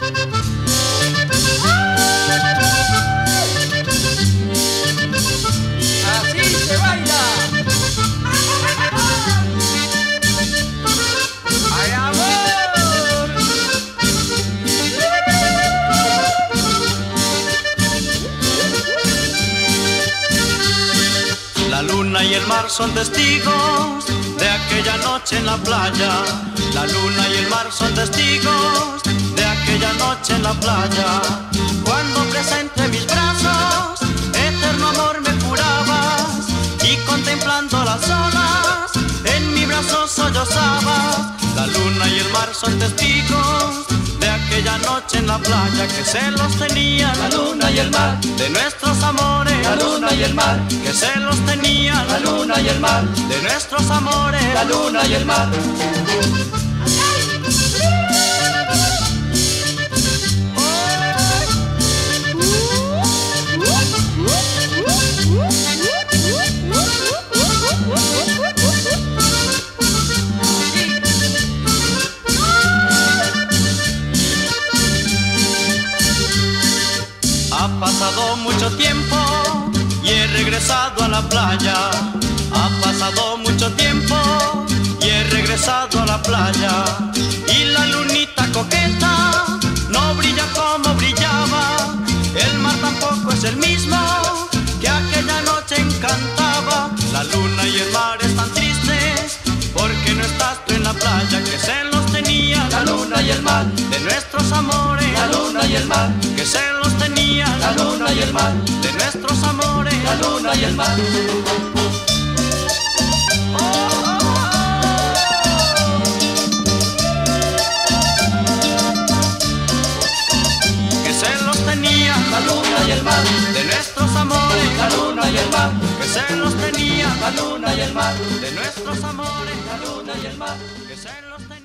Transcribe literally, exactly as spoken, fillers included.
Así se baila. ¡Ay, amor! La luna y el mar son testigos de aquella noche en la playa. La luna y el mar son testigos de aquella noche en la playa. Cuando presente mis brazos, eterno amor me jurabas, y contemplando las olas, en mi brazo sollozabas. La luna y el mar son testigos de aquella noche en la playa, que celos tenían La luna y el mar, de nuestros amores. la luna y el mar, Que celos tenían la luna y el mar, de nuestros amores. la luna y el mar. Ha pasado mucho tiempo y he regresado a la playa. Ha pasado mucho tiempo y he regresado a la playa. Y la lunita coqueta no brilla como brillaba. El mar tampoco es el mismo que aquella noche encantaba. La luna y el mar están tristes porque no estás tú en la playa. Que celos tenían La luna y el mar, de nuestros amores. la luna y el mar, Que celos tenían la luna y el mar, de nuestros amores. la luna y el mar. Que celos tenían La luna y el mar, de nuestros amores. la luna y el mar, Que celos tenían la luna y el mar, de nuestros amores. la luna y el mar. Que celos tenían